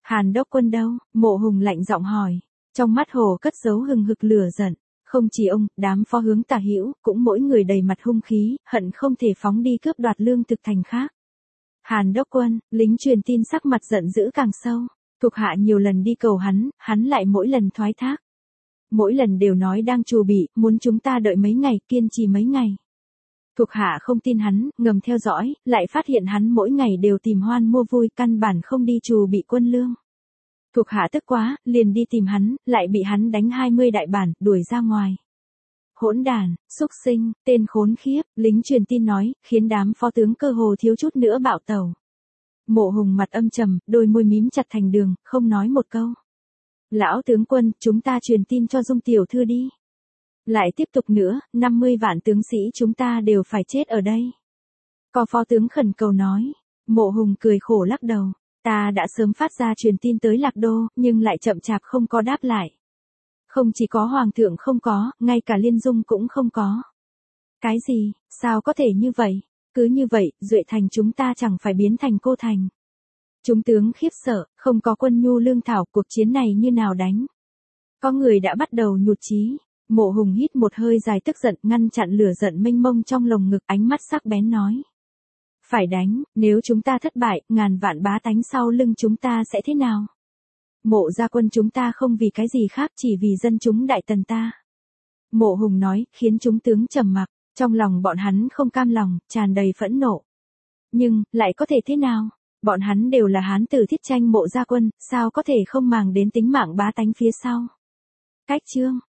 Hàn đốc quân đâu? Mộ Hùng lạnh giọng hỏi. Trong mắt Hồ cất giấu hừng hực lửa giận. Không chỉ ông, đám phó hướng Tả Hữu cũng mỗi người đầy mặt hung khí, hận không thể phóng đi cướp đoạt lương thực thành khác. Hàn đốc quân, lính truyền tin sắc mặt giận dữ càng sâu. Thuộc hạ nhiều lần đi cầu hắn lại mỗi lần thoái thác. Mỗi lần đều nói đang trù bị, muốn chúng ta đợi mấy ngày, kiên trì mấy ngày. Thuộc hạ không tin hắn, ngầm theo dõi, lại phát hiện hắn mỗi ngày đều tìm hoan mua vui, căn bản không đi trù bị quân lương. Thuộc hạ tức quá, liền đi tìm hắn, lại bị hắn đánh 20 đại bản, đuổi ra ngoài. Hỗn đàn, xúc sinh, tên khốn khiếp, lính truyền tin nói, khiến đám phó tướng cơ hồ thiếu chút nữa bạo tẩu. Mộ Hùng mặt âm trầm, đôi môi mím chặt thành đường, không nói một câu. Lão tướng quân, chúng ta truyền tin cho Dung tiểu thư đi. Lại tiếp tục nữa, 50 vạn tướng sĩ chúng ta đều phải chết ở đây. Có phó tướng khẩn cầu nói. Mộ Hùng cười khổ lắc đầu. Ta đã sớm phát ra truyền tin tới Lạc Đô, nhưng lại chậm chạp không có đáp lại. Không chỉ có Hoàng thượng không có, ngay cả Liên Dung cũng không có. Cái gì, sao có thể như vậy? Cứ như vậy, Duệ thành chúng ta chẳng phải biến thành cô thành. Chúng tướng khiếp sợ, không có quân nhu lương thảo, cuộc chiến này như nào đánh? Có người đã bắt đầu nhụt chí. Mộ Hùng hít một hơi dài tức giận, ngăn chặn lửa giận mênh mông trong lồng ngực, ánh mắt sắc bén nói. Phải đánh, nếu chúng ta thất bại, ngàn vạn bá tánh sau lưng chúng ta sẽ thế nào? Mộ gia quân chúng ta không vì cái gì khác, chỉ vì dân chúng đại tần ta. Mộ Hùng nói, khiến chúng tướng trầm mặc, trong lòng bọn hắn không cam lòng, tràn đầy phẫn nộ. Nhưng, lại có thể thế nào? Bọn hắn đều là hán tử thiết tranh mộ gia quân, sao có thể không màng đến tính mạng bá tánh phía sau? Cách chương